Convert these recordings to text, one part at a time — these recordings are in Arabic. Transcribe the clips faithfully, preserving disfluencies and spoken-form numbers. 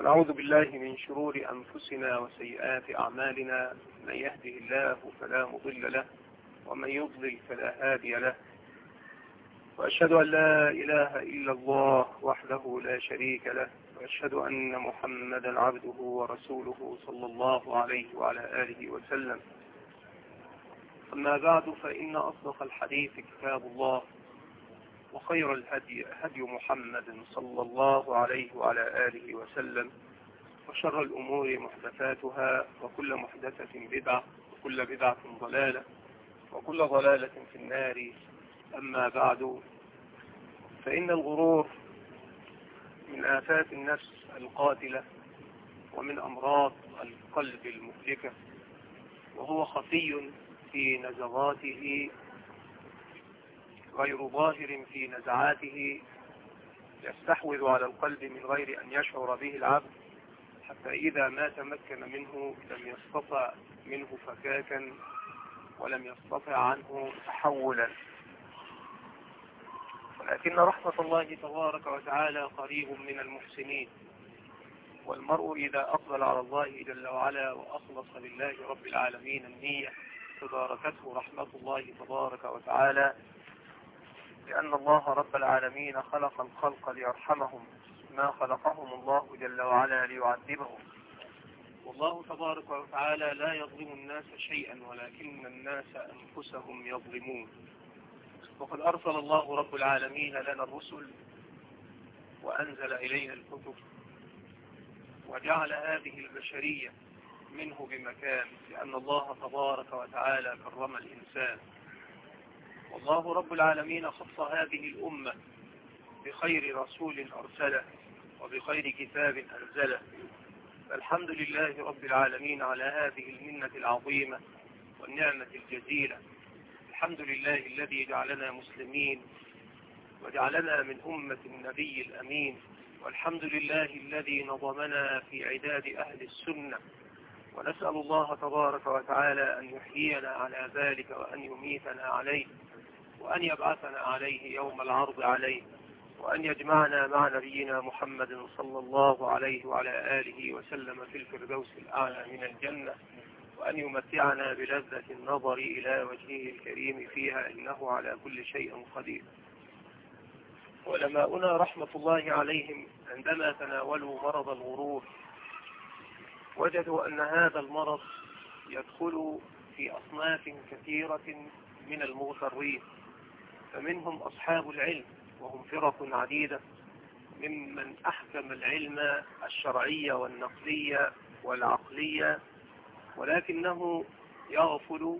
ونعوذ بالله من شرور أنفسنا وسيئات أعمالنا، من يهده الله فلا مضل له ومن يضلل فلا هادي له. وأشهد أن لا إله إلا الله وحده لا شريك له، وأشهد أن محمدا عبده ورسوله صلى الله عليه وعلى آله وسلم. أما بعد، فإن أصدق الحديث كتاب الله، وخير الهدي هدي محمد صلى الله عليه وعلى آله وسلم، وشر الأمور محدثاتها، وكل محدثة بدعة، وكل بدعة ضلالة، وكل ضلالة في النار. أما بعد، فإن الغرور من آفات النفس القاتلة ومن أمراض القلب المهلكة، وهو خفي في نزغاته غير ظاهر في نزعاته، يستحوذ على القلب من غير أن يشعر به العبد، حتى إذا ما تمكن منه لم يستطع منه فكاكا، ولم يستطع عنه تحولا. ولكن رحمة الله تبارك وتعالى قريب من المحسنين، والمرء إذا أقبل على الله جل وعلا وأخلص لله رب العالمين النية، تداركته رحمة الله تبارك وتعالى، لأن الله رب العالمين خلق الخلق ليرحمهم، ما خلقهم الله جل وعلا ليعذبهم. والله تبارك وتعالى لا يظلم الناس شيئا، ولكن الناس أنفسهم يظلمون. وقد أرسل الله رب العالمين لنا الرسل، وأنزل إلينا الكتب، وجعل هذه البشرية منه بمكان، لأن الله تبارك وتعالى كرم الإنسان. والله رب العالمين خص هذه الأمة بخير رسول أرسله وبخير كتاب أنزله. فالحمد لله رب العالمين على هذه المنة العظيمة والنعمة الجزيلة. الحمد لله الذي جعلنا مسلمين وجعلنا من أمة النبي الأمين، والحمد لله الذي نظمنا في عداد أهل السنة. ونسأل الله تبارك وتعالى أن يحيينا على ذلك، وأن يميتنا عليه، وأن يبعثنا عليه يوم العرض عليه، وأن يجمعنا مع نبينا محمد صلى الله عليه وعلى آله وسلم في الفردوس الأعلى من الجنة، وأن يمتعنا بلذة النظر إلى وجهه الكريم فيها، إنه على كل شيء قدير. علماؤنا رحمة الله عليهم عندما تناولوا مرض الغرور وجدوا أن هذا المرض يدخل في أصناف كثيرة من المغترين، فمنهم أصحاب العلم، وهم فرق عديدة، ممن أحكم العلم الشرعي والنقلي والعقلي، ولكنه يغفل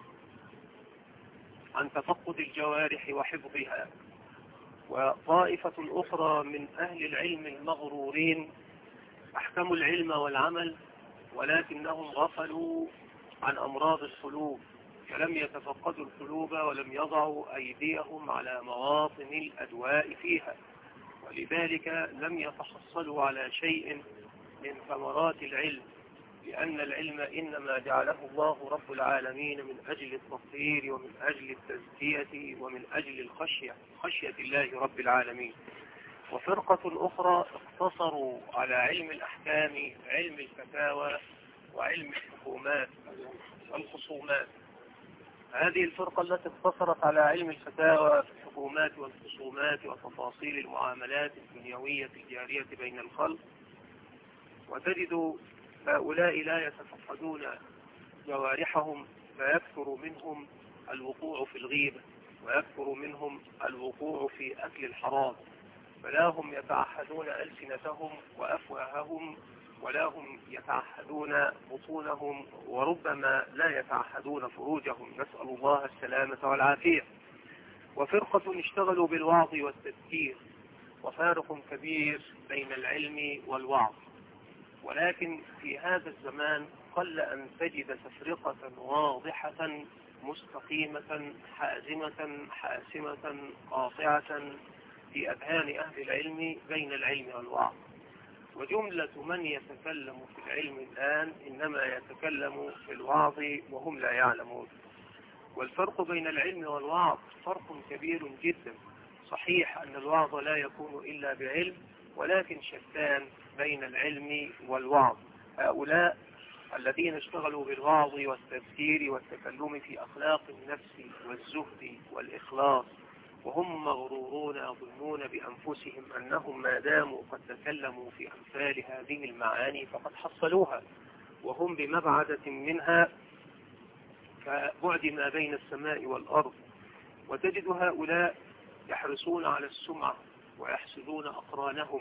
عن تفقد الجوارح وحفظها. وطائفة أخرى من أهل العلم المغرورين أحكموا العلم والعمل، ولكنهم غفلوا عن أمراض القلوب، فلم يتفقدوا القلوب ولم يضعوا أيديهم على مواطن الأدواء فيها، ولذلك لم يتحصلوا على شيء من ثمرات العلم، لأن العلم إنما جعله الله رب العالمين من أجل التطهير ومن أجل التزكية ومن أجل الخشية، خشية الله رب العالمين. وفرقة أخرى اقتصروا على علم الأحكام، علم الفتاوى، وعلم الحكومات والخصومات. هذه الفرقة التي اقتصرت على علم الفتاوى في الحكومات والخصومات وتفاصيل المعاملات الدنيوية الجارية بين الخلق، وتجد هؤلاء لا يتفقدون جوارحهم، فيكثر منهم الوقوع في الغيبة، ويكثر منهم الوقوع في أكل الحرام، فلا هم يتعهدون ألسنتهم وأفواههم، ولا هم يتعهدون بطونهم، وربما لا يتعهدون فروجهم، نسأل الله السلامة والعافية. وفرقة اشتغلوا بالوعظ والتذكير، وفارق كبير بين العلم والوعظ. ولكن في هذا الزمان قل أن تجد تفرقة واضحة مستقيمة حازمة حاسمة قاطعة في أذهان أهل العلم بين العلم والوعظ. وجملة من يتكلم في العلم الآن إنما يتكلم في الوعظ وهم لا يعلمون. والفرق بين العلم والوعظ فرق كبير جدا. صحيح أن الوعظ لا يكون إلا بعلم، ولكن شتان بين العلم والوعظ. هؤلاء الذين اشتغلوا بالوعظ والتذكير والتكلم في أخلاق النفس والزهد والإخلاص، وهم مغرورون يظنون بأنفسهم أنهم ما داموا قد تكلموا في أمثال هذه المعاني فقد حصلوها، وهم بمبعدة منها كبعد ما بين السماء والأرض. وتجد هؤلاء يحرصون على السمعة ويحسدون أقرانهم،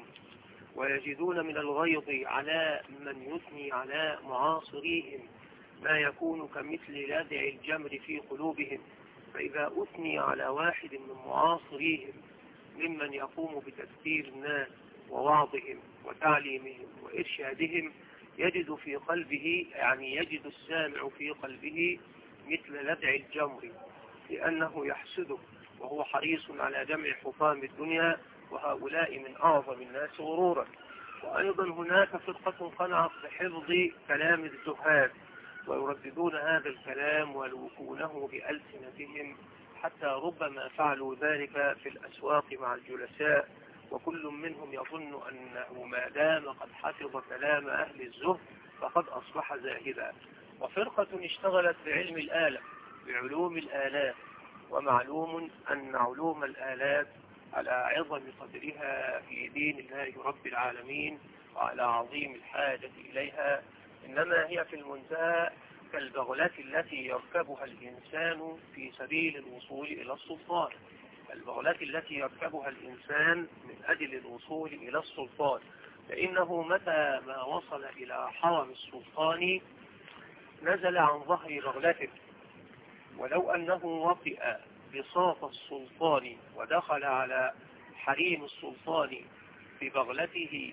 ويجدون من الغيظ على من يثني على معاصريهم ما يكون كمثل لدع الجمر في قلوبهم. فإذا أثني على واحد من معاصريهم ممن يقوم بتذكير الناس ووعظهم وتعليمهم وإرشادهم، يجد في قلبه، يعني يجد السامع في قلبه مثل لدع الجمر، لأنه يحسده وهو حريص على جمع حطام الدنيا، وهؤلاء من أعظم الناس غرورا. وأيضا هناك فرقة قنعت بحفظ كلام الزهاد، ويرددون هذا الكلام ويلوحونه بألسنتهم، حتى ربما فعلوا ذلك في الأسواق مع الجلساء، وكل منهم يظن أنه ما دام قد حفظ كلام أهل الزهد فقد أصبح زاهدا. وفرقة اشتغلت بعلم الآلة، بعلوم الآلات، ومعلوم أن علوم الآلات على عظم قدرها في دين الله رب العالمين وعلى عظيم الحاجة إليها، إنما هي في المنتهى كالبغلة التي يركبها الإنسان في سبيل الوصول إلى السلطان، البغلة التي يركبها الإنسان من أجل الوصول إلى السلطان، فإنه متى ما وصل إلى حرم السلطان نزل عن ظهر بغلته، ولو أنه وطئ بساط السلطان ودخل على حريم السلطان ببغلته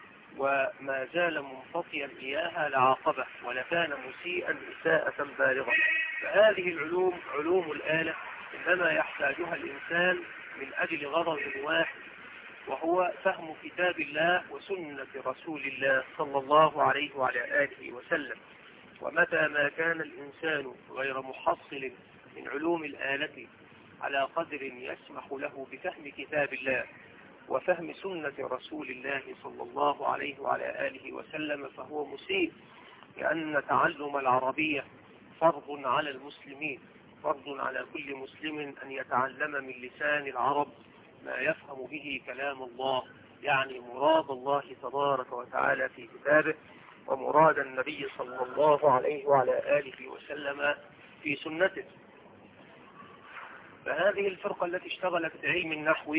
وما زال منفطيا إياها لعاقبه ولكان مسيئا إساءة بالغة. فهذه العلوم، علوم الآلة، إنما يحتاجها الإنسان من أجل غرض واحد، وهو فهم كتاب الله وسنة رسول الله صلى الله عليه وعلى آله وسلم. ومتى ما كان الإنسان غير محصل من علوم الآلة على قدر يسمح له بفهم كتاب الله وفهم سنة رسول الله صلى الله عليه وعلى آله وسلم فهو مسيء، لأن تعلم العربية فرض على المسلمين، فرض على كل مسلم أن يتعلم من لسان العرب ما يفهم به كلام الله، يعني مراد الله تبارك وتعالى في كتابه ومراد النبي صلى الله عليه وعلى آله وسلم في سنته. فهذه الفرقة التي اشتغلت بعلم النحو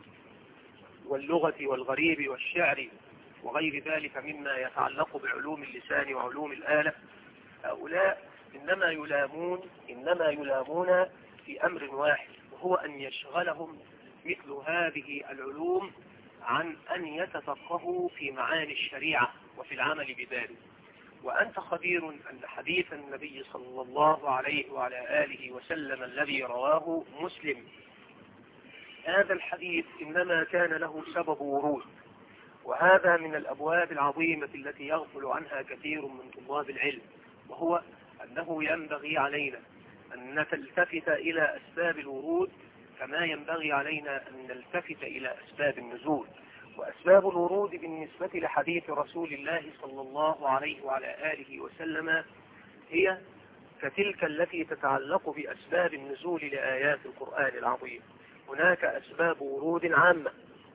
واللغة والغريب والشعر وغير ذلك مما يتعلق بعلوم اللسان وعلوم الآلة، هؤلاء إنما يلامون إنما يلامون في أمر واحد، وهو أن يشغلهم مثل هذه العلوم عن أن يتفقهوا في معاني الشريعة وفي العمل بذلك. وأنت خبير أن حديث النبي صلى الله عليه وعلى آله وسلم الذي رواه مسلم، هذا الحديث إنما كان له سبب ورود، وهذا من الأبواب العظيمة التي يغفل عنها كثير من طلاب العلم، وهو أنه ينبغي علينا أن نلتفت إلى أسباب الورود كما ينبغي علينا أن نلتفت إلى أسباب النزول. وأسباب الورود بالنسبة لحديث رسول الله صلى الله عليه وعلى آله وسلم هي كتلك التي تتعلق بأسباب النزول لآيات القرآن العظيم. هناك أسباب ورود عامة،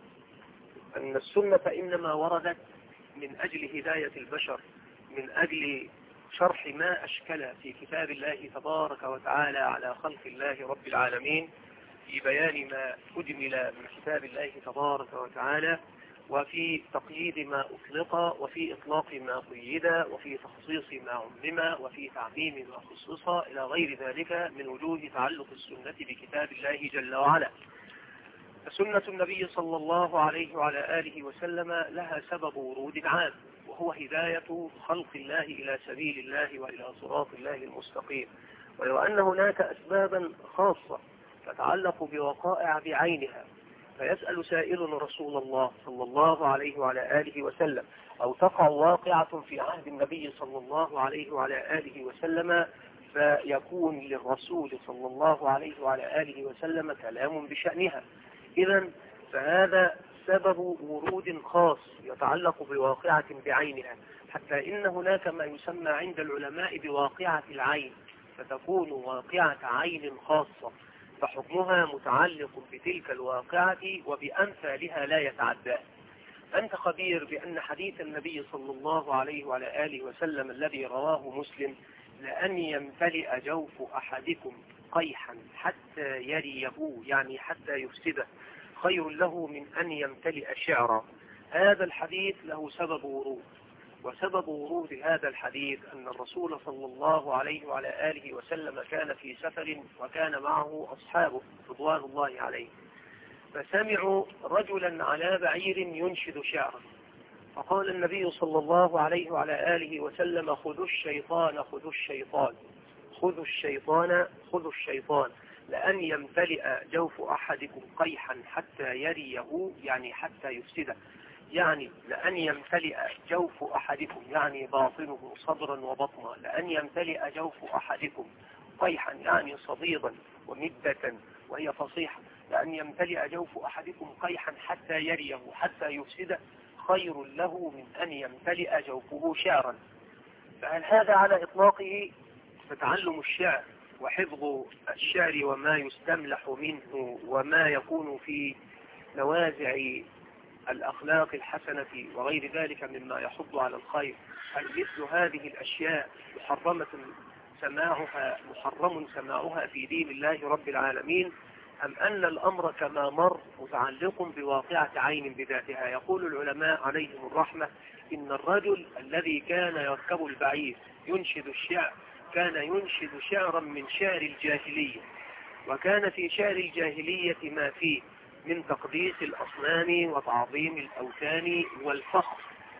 أن السنة إنما وردت من أجل هداية البشر، من أجل شرح ما أشكل في كتاب الله تبارك وتعالى على خلق الله رب العالمين، في بيان ما أجمل من كتاب الله تبارك وتعالى، وفي تقييد ما أطلق، وفي إطلاق ما قيد، وفي تخصيص ما عمم، وفي تعميم ما خصص، إلى غير ذلك من وجوه تعلق السنة بكتاب الله جل وعلا. فسنة النبي صلى الله عليه وعلى آله وسلم لها سبب ورود عام، وهو هداية خلق الله إلى سبيل الله وإلى صراط الله المستقيم. ولو أن هناك أسبابا خاصة تتعلق بوقائع بعينها، فيسأل سائل رسول الله صلى الله عليه وعلى آله وسلم، أو تقع واقعة في عهد النبي صلى الله عليه وعلى آله وسلم، فيكون للرسول صلى الله عليه وعلى آله وسلم كلام بشأنها. إذن فهذا سبب ورود خاص يتعلق بواقعة بعينها، حتى إن هناك ما يسمى عند العلماء بواقعة العين، فتكون واقعة عين خاصة فحكمها متعلق بتلك الواقعة وبأمثالها لا يتعدى. أنت خبير بأن حديث النبي صلى الله عليه وعلى آله وسلم الذي رواه مسلم: لأن يمتلئ جوف أحدكم قيحا حتى يريه، يعني حتى يفسده، خير له من أن يمتلئ شعرا. هذا الحديث له سبب ورود، وسبب ورود هذا الحديث أن الرسول صلى الله عليه وعلى آله وسلم كان في سفر وكان معه أصحابه رضوان الله عليهم، فسمعوا رجلا على بعير ينشد شعرا، فقال النبي صلى الله عليه وعلى آله وسلم: خذوا الشيطان خذوا الشيطان خذوا الشيطان خذوا الشيطان لأن يمتلئ جوف أحدكم قيحا حتى يريه، يعني حتى يفسده، يعني لأن يمتلئ جوف أحدكم، يعني باطنه صدرا وبطنا، لأن يمتلئ جوف أحدكم قيحا يعني صديدا ومدة وهي فصيحة، لأن يمتلئ جوف أحدكم قيحا حتى يريه حتى يفسده، خير له من أن يمتلئ جوفه شعرا. فهل هذا على إطلاقه فتعلم الشعر وحفظ الشعر وما يستملح منه وما يكون في نوازع الأخلاق الحسنة وغير ذلك مما يحض على الخير، هل مثل هذه الأشياء محرمة سماعها محرم سماعها في دين الله رب العالمين، أم أن الأمر كما مر متعلق بواقعة عين بذاتها؟ يقول العلماء عليهم الرحمة: إن الرجل الذي كان يركب البعير ينشد الشعر كان ينشد شعرا من شعر الجاهلية، وكان في شعر الجاهلية ما فيه من تقديس الأصنام وتعظيم الأوثان والفخر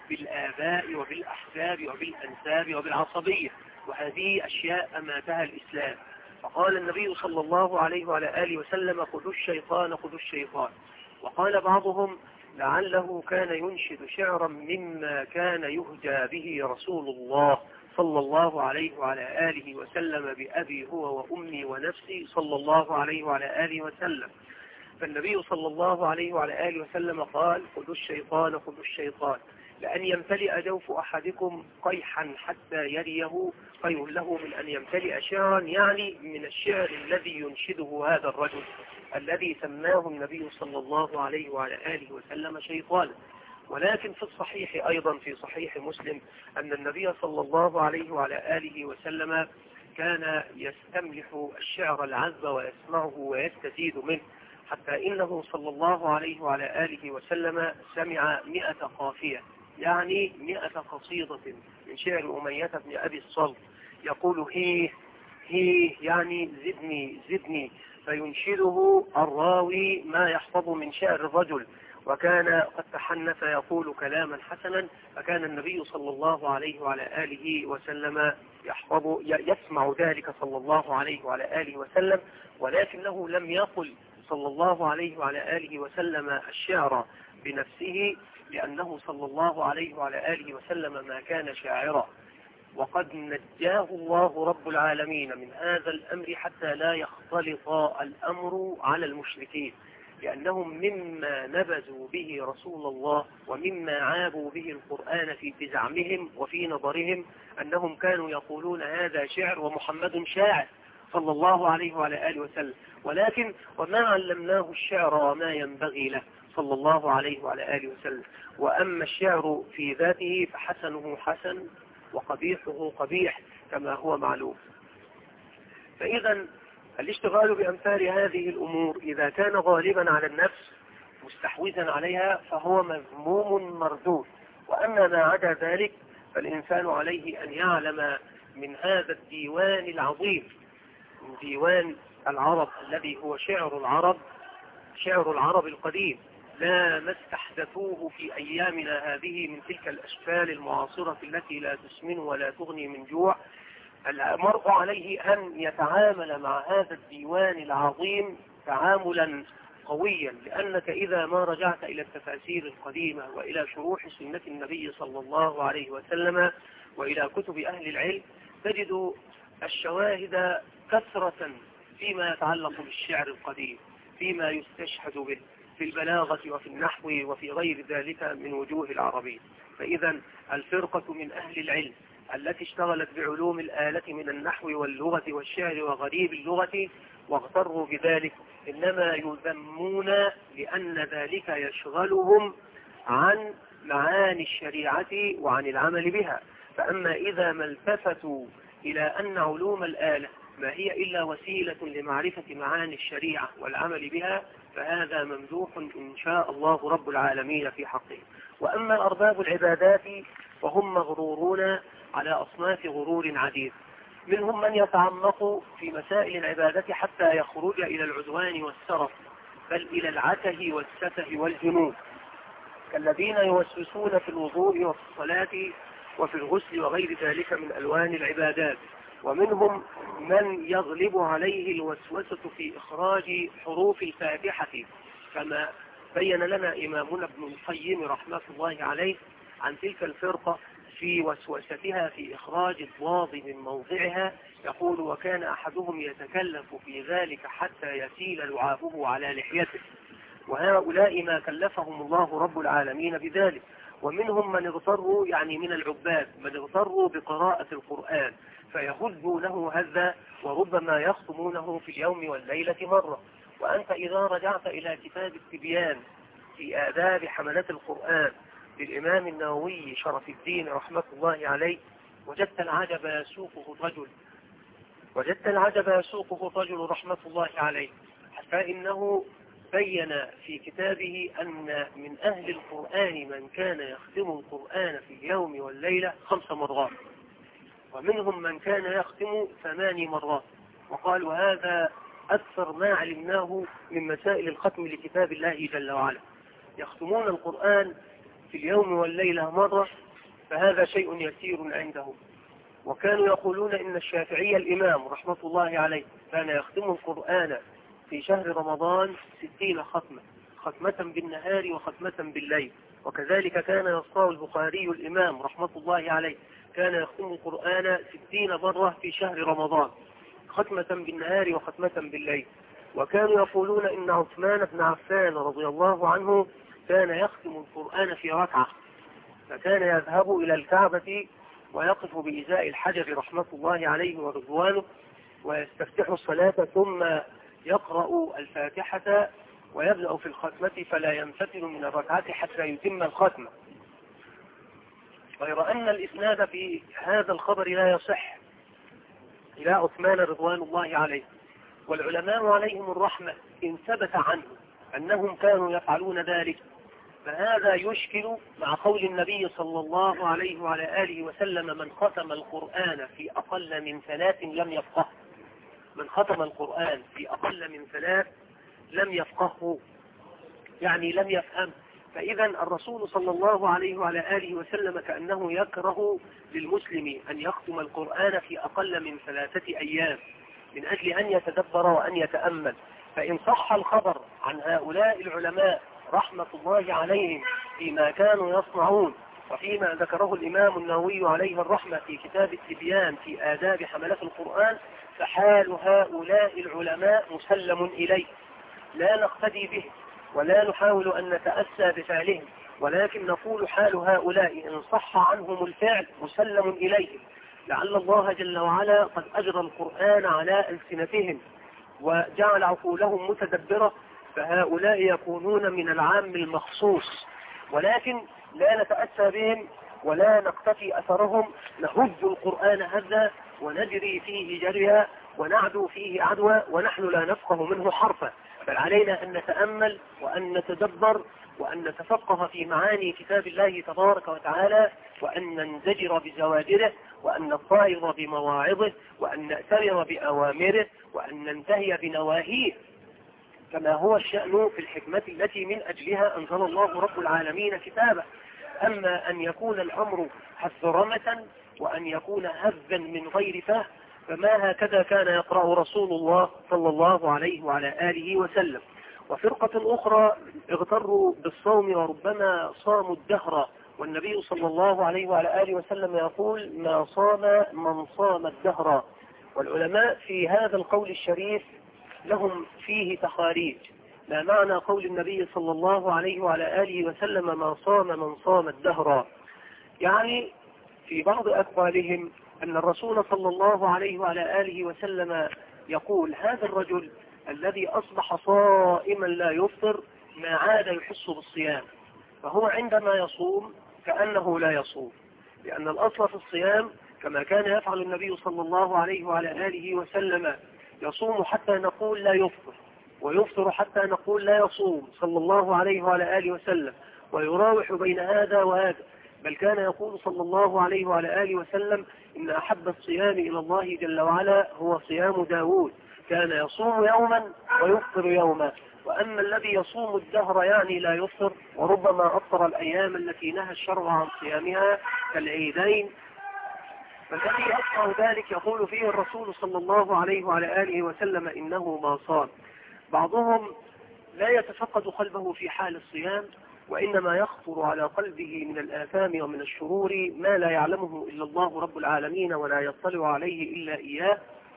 بالآباء وبالأحساب وبالأنساب وبالعصبية، وهذه أشياء أماتها الإسلام. فقال النبي صلى الله عليه وعلى آله وسلم: خذوا الشيطان خذوا الشيطان. وقال بعضهم: لعله كان ينشد شعرا مما كان يهجى به رسول الله صلى الله عليه وعلى آله وسلم بأبي هو وأمي ونفسي صلى الله عليه وعلى آله وسلم. فالنبي صلى الله عليه وعلى آله وسلم قال: خذوا الشيطان خذوا الشيطان لأن يمتلئ جوف أحدكم قيحا حتى يريه، خير له من أن يمتلئ شعرا، يعني من الشعر الذي ينشده هذا الرجل الذي سماه النبي صلى الله عليه وعلى آله وسلم شيطانا. ولكن في الصحيح أيضا في صحيح مسلم أن النبي صلى الله عليه وعلى آله وسلم كان يستملح الشعر العذب ويسمعه ويستزيد منه، حتى إنه صلى الله عليه وعلى آله وسلم سمع مئة قافية، يعني مئة قصيدة من شعر أمية بن أبي الصلت، يقول: هيه هيه يعني زدني زدني، فينشده الراوي ما يحفظ من شعر الرجل، وكان قد تحنث يقول كلاما حسنا، فكان النبي صلى الله عليه وعلى آله وسلم يحفظ يسمع ذلك صلى الله عليه وعلى آله وسلم، ولكنه لم يقل صلى الله عليه وعلى آله وسلم الشعر بنفسه، لأنه صلى الله عليه وعلى آله وسلم ما كان شاعرا، وقد نجاه الله رب العالمين من هذا الأمر حتى لا يختلط الأمر على المشركين، لأنهم مما نبذوا به رسول الله ومما عابوا به القرآن في بزعمهم وفي نظرهم أنهم كانوا يقولون هذا شعر ومحمد شاعر صلى الله عليه وعلى آله وسلم، ولكن وما علمناه الشعر وما ينبغي له صلى الله عليه وعلى آله وسلم. وأما الشعر في ذاته فحسنه حسن وقبيحه قبيح كما هو معلوم. فإذا الاشتغال بأمثال هذه الأمور إذا كان غالبا على النفس مستحوذا عليها فهو مذموم مردود، وأما ما عدا ذلك فالإنسان عليه أن يعلم من هذا الديوان العظيم، من ديوان العرب الذي هو شعر العرب، شعر العرب القديم، لا ما استحدثوه في أيامنا هذه من تلك الأشكال المعاصرة التي لا تسمن ولا تغني من جوع. المرء عليه أن يتعامل مع هذا الديوان العظيم تعاملا قويا، لأنك إذا ما رجعت إلى التفاسير القديمة وإلى شروح سنة النبي صلى الله عليه وسلم وإلى كتب أهل العلم تجد الشواهد كثرة فيما يتعلق بالشعر القديم، فيما يستشهد به، في البلاغة وفي النحو وفي غير ذلك من وجوه العربية. فإذا الفرقة من أهل العلم التي اشتغلت بعلوم الآلة من النحو واللغة والشعر وغريب اللغة واغتروا بذلك إنما يذمون لأن ذلك يشغلهم عن معاني الشريعة وعن العمل بها. فأما إذا ما التفتوا إلى أن علوم الآلة ما هي إلا وسيلة لمعرفة معاني الشريعة والعمل بها فهذا ممدوح إن شاء الله رب العالمين في حقه. وأما أرباب العبادات فهم مغرورون على أصناف غرور عديد، منهم من يتعمق في مسائل العبادة حتى يخرج إلى العدوان والسرف بل إلى العته والسفه والجنون، كالذين يوسوسون في الوضوء وفي الصلاة وفي الغسل وغير ذلك من ألوان العبادات. ومنهم من يغلب عليه الوسوسة في إخراج حروف الفاتحة كما بين لنا إمامنا ابن القيم رحمة الله عليه عن تلك الفرقة في وسوستها في إخراج الضاد من موضعها، يقول: وكان أحدهم يتكلف في ذلك حتى يسيل لعابه على لحيته، وهؤلاء ما كلفهم الله رب العالمين بذلك. ومنهم من اغتروا يعني من العباد من اغتروا بقراءة القرآن فيهزوا له هزا وربما يختمونه في اليوم والليلة مرة. وأنت إذا رجعت إلى كتاب التبيان في آداب حملة القرآن للإمام النووي شرف الدين رحمة الله عليه وجدت العجب يسوقه الرجل وجدت العجب يسوقه الرجل رحمة الله عليه، حتى إنه بين في كتابه أن من أهل القرآن من كان يختم القرآن في اليوم والليلة خمس مرات، ومنهم من كان يختم ثماني مرات. وقال: وهذا أكثر ما علمناه من مسائل الختم لكتاب الله جل وعلا، يختمون القرآن في اليوم والليلة مرة، فهذا شيء يسير عندهم. وكانوا يقولون إن الشافعي الإمام رحمة الله عليه كان يختم القرآن في شهر رمضان ستين ختمة، ختمة بالنهار وختمة بالليل. وكذلك كان يصنع البخاري الإمام رحمة الله عليه كان يختم القرآن ستين مرة في شهر رمضان، ختمة بالنهار وختمة بالليل. وكانوا يقولون إن عثمان بن عفان رضي الله عنه كان يختم القرآن في ركعة، فكان يذهب إلى الكعبة ويقف بإزاء الحجر رحمة الله عليه ورضوانه ويستفتح الصلاة ثم يقرأ الفاتحة ويبدأ في الختمة فلا ينفتل من الركعة حتى يتم الختمة، غير أن الإسناد في هذا الخبر لا يصح إلى عثمان رضوان الله عليه. والعلماء عليهم الرحمة إن ثبت عنه أنهم كانوا يفعلون ذلك فهذا يشكل مع قول النبي صلى الله عليه وعلى آله وسلم: من ختم القرآن في أقل من ثلاث لم يفقه. من ختم القرآن في أقل من ثلاث لم يفقهه، يعني لم يفهم. فإذا الرسول صلى الله عليه وعلى آله وسلم كأنه يكره للمسلم أن يختم القرآن في أقل من ثلاثة أيام من أجل أن يتدبر وأن يتأمل. فإن صح الخبر عن هؤلاء العلماء رحمة الله عليهم فيما كانوا يصنعون وفيما ذكره الإمام النووي عليه الرحمة في كتاب التبيان في آداب حملة القرآن، فحال هؤلاء العلماء مسلم إليه، لا نقتدي به ولا نحاول أن نتأسى بفعلهم، ولكن نقول حال هؤلاء إن صح عنهم الفعل مسلم إليهم، لعل الله جل وعلا قد أجرى القرآن على ألسنتهم وجعل عقولهم متدبرة، فهؤلاء يكونون من العام المخصوص. ولكن لا نتأسى بهم ولا نقتفي أثرهم، نهج القرآن هذا ونجري فيه جريا ونعدو فيه عدوى ونحن لا نفقه منه حرفا، بل علينا أن نتأمل وأن نتدبر وأن نتفقه في معاني كتاب الله تبارك وتعالى، وأن ننزجر بزواجره، وأن نطائر بمواعظه، وأن نأتمر بأوامره، وأن ننتهي بنواهيه، كما هو الشأن في الحكمة التي من أجلها أنزل الله رب العالمين كتابه. أما أن يكون الأمر حثرمة وأن يكون هزا من غير فهم فما هكذا كان يقرأ رسول الله صلى الله عليه وعلى آله وسلم. وفرقة أخرى اغتروا بالصوم وربما صاموا الدهر، والنبي صلى الله عليه وعلى آله وسلم يقول: ما صام من صام الدهر. والعلماء في هذا القول الشريف لهم فيه تخاريج، لا معنى قول النبي صلى الله عليه وعلى آله وسلم ما صام من صام الدهر. يعني في بعض أقوالهم أن الرسول صلى الله عليه وعلى آله وسلم يقول هذا الرجل الذي أصبح صائما لا يفطر ما عاد يحس بالصيام، فهو عندما يصوم كأنه لا يصوم، لأن الأصل في الصيام كما كان يفعل النبي صلى الله عليه وعلى آله وسلم، يصوم حتى نقول لا يفطر، ويفطر حتى نقول لا يصوم صلى الله عليه وعلى آله وسلم، ويراوح بين هذا وهذا. بل كان يقول صلى الله عليه وعلى آله وسلم إن أحب الصيام إلى الله جل وعلا هو صيام داود، كان يصوم يوما ويفطر يوما. وأما الذي يصوم الدهر يعني لا يفطر، وربما أفطر الأيام التي نهى الشرع عن صيامها كالعيدين، فالذي أفطر ذلك يقول فيه الرسول صلى الله عليه وعلى آله وسلم إنه ما صام. بعضهم لا يتفقد قلبه في حال الصيام، وإنما يخطر على قلبه من الآثام ومن الشرور ما لا يعلمه إلا الله رب العالمين ولا يطلع عليه إلا إياه،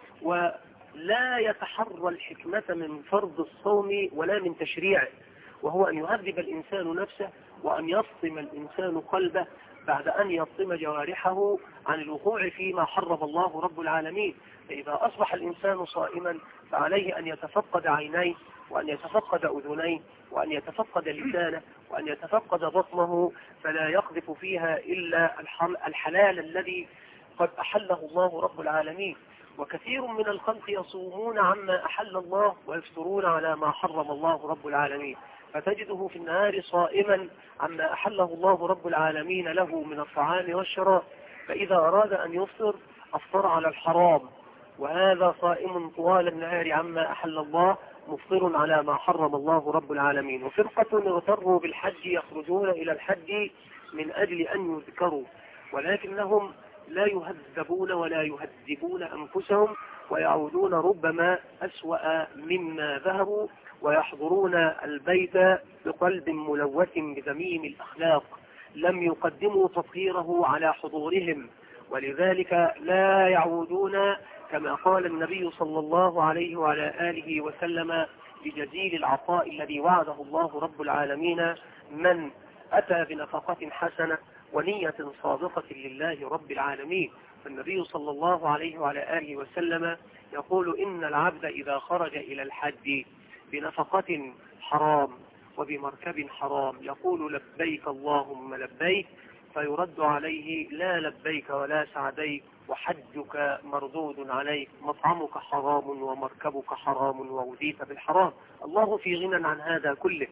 ولا يتحرى الحكمة من فرض الصوم ولا من تشريعه، وهو أن يهذب الإنسان نفسه وأن يصطم الإنسان قلبه بعد أن يصطم جوارحه عن الوقوع فيما حرم الله رب العالمين. فإذا أصبح الإنسان صائما فعليه أن يتفقد عينيه، وأن يتفقد أذنيه، وأن يتفقد لسانه، وأن يتفقد بطنه، فلا يقذف فيها إلا الحلال الذي قد أحله الله رب العالمين. وكثير من الخلق يصومون عما أحل الله ويفطرون على ما حرم الله رب العالمين، فتجده في النهار صائما عما أحله الله رب العالمين له من الطعام والشراب، فإذا أراد أن يفطر أفطر على الحرام، وهذا صائم طوال النهار عما أحل الله مفطر على ما حرم الله رب العالمين. وفرقة اغتروا بالحج يخرجون إلى الحج من أجل أن يذكروا، ولكنهم لا يهذبون ولا يهذبون أنفسهم، ويعودون ربما أسوأ مما ذهبوا، ويحضرون البيت بقلب ملوث بذميم الأخلاق، لم يقدموا تطهيره على حضورهم، ولذلك لا يعودون كما قال النبي صلى الله عليه وعلى آله وسلم بجزيل العطاء الذي وعده الله رب العالمين من أتى بنفقة حسنة ونية صادقة لله رب العالمين. فالنبي صلى الله عليه وعلى آله وسلم يقول إن العبد إذا خرج إلى الحج بنفقة حرام وبمركب حرام يقول لبيك اللهم لبيك، فيرد عليه لا لبيك ولا سعديك وحجك مردود عليك، مطعمك حرام ومركبك حرام ووديت بالحرام. الله في غنى عن هذا كله.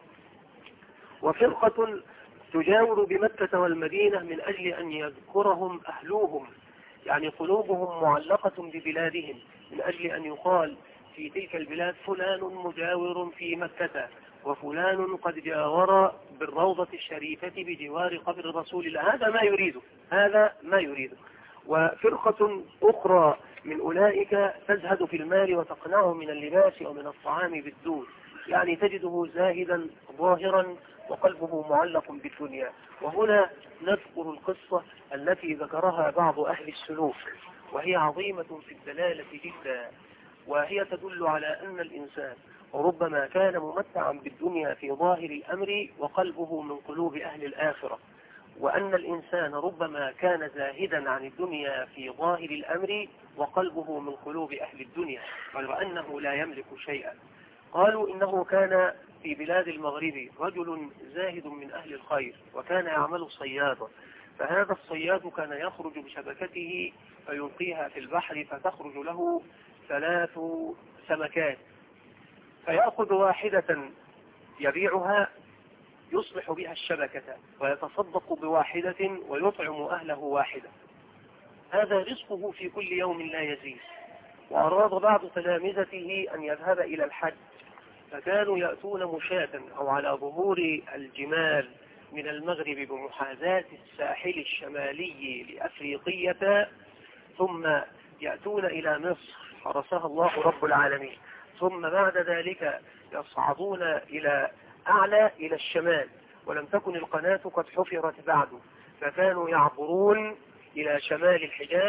وفرقة تجاور بمكة والمدينة من أجل أن يذكرهم أهلوهم، يعني قلوبهم معلقة ببلادهم، من أجل أن يقال في تلك البلاد فلان مجاور في مكة، وفلان قد جاور بالروضة الشريفة بجوار قبر رسول الله. هذا ما يريده، هذا ما يريده. وفرقة أخرى من أولئك تزهد في المال وتقنعه من اللباس ومن الطعام بالدون، يعني تجده زاهدا ظاهرا وقلبه معلق بالدنيا. وهنا نذكر القصة التي ذكرها بعض أهل السلوك، وهي عظيمة في الدلالة جدا، وهي تدل على أن الإنسان ربما كان ممتعا بالدنيا في ظاهر الأمر وقلبه من قلوب أهل الآخرة، وأن الإنسان ربما كان زاهدا عن الدنيا في ظاهر الأمر وقلبه من قلوب أهل الدنيا، غير أنه لا يملك شيئا. قالوا إنه كان في بلاد المغرب رجل زاهد من أهل الخير، وكان يعمل صيادا، فهذا الصياد كان يخرج بشبكته فيلقيها في البحر فتخرج له ثلاث سمكات، فيأخذ واحدة يبيعها يصلح بها الشبكة، ويتصدق بواحدة ويطعم أهله واحدة. هذا رزقه في كل يوم لا يزيد. وأراد بعض تلامذته أن يذهب إلى الحج، فكانوا يأتون مشاة أو على ظهور الجمال من المغرب بمحاذاة الساحل الشمالي لأفريقية، ثم يأتون إلى مصر حرسها الله رب العالمين، ثم بعد ذلك يصعدون إلى أعلى إلى الشمال، ولم تكن القناة قد حفرت بعد، فكانوا يعبرون إلى شمال الحجاز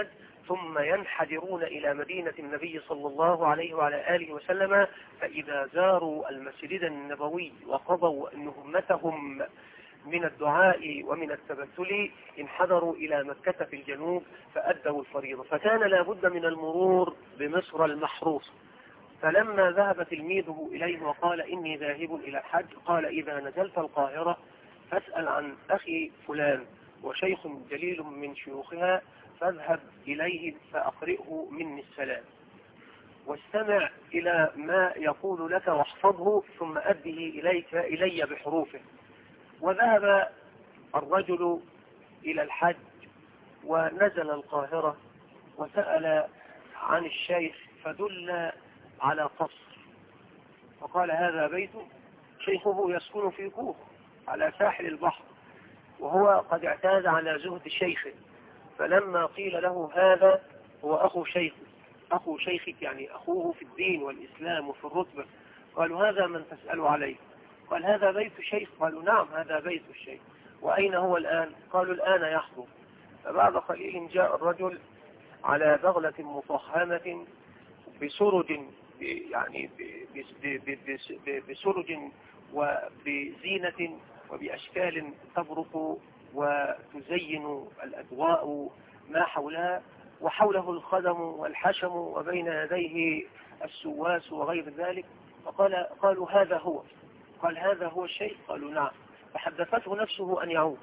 ثم ينحدرون إلى مدينة النبي صلى الله عليه وعلى آله وسلم، فإذا زاروا المسجد النبوي وقضوا مهمتهم من الدعاء ومن التبتل انحدروا إلى مكة في الجنوب فأدوا الفريضة. فكان لابد من المرور بمصر المحروس. فلما ذهب تلميذه إليه وقال إني ذاهب إلى الحج، قال إذا نزلت القاهرة فاسأل عن أخي فلان وشيخ جليل من شيوخها، فاذهب إليه فأقرئه مني السلام واستمع إلى ما يقول لك واحفظه ثم أده إليك إلي بحروفه. وذهب الرجل إلى الحج ونزل القاهرة وسأل عن الشيخ فدل على قصر، وقال هذا بيت شيخه يسكن في كوخ على ساحل البحر، وهو قد اعتاد على زهد شيخه. فلما قيل له هذا هو أخو شيخ أخو شيخك يعني أخوه في الدين والإسلام وفي الرتبة، قالوا هذا من تسأل عليه؟ قال هذا بيت الشيخ. قالوا نعم هذا بيت الشيخ. وأين هو الآن؟ قالوا الآن يحضر. فبعد قليل جاء الرجل على بغلة مفخمة بسرج يعني بسرج وبزينة وبأشكال تبرق وتزين الأضواء ما حولها، وحوله الخدم والحشم وبين يديه السواس وغير ذلك. فقال قالوا هذا هو. قال هذا هو الشيخ؟ قالوا نعم. فحدثته نفسه أن يعود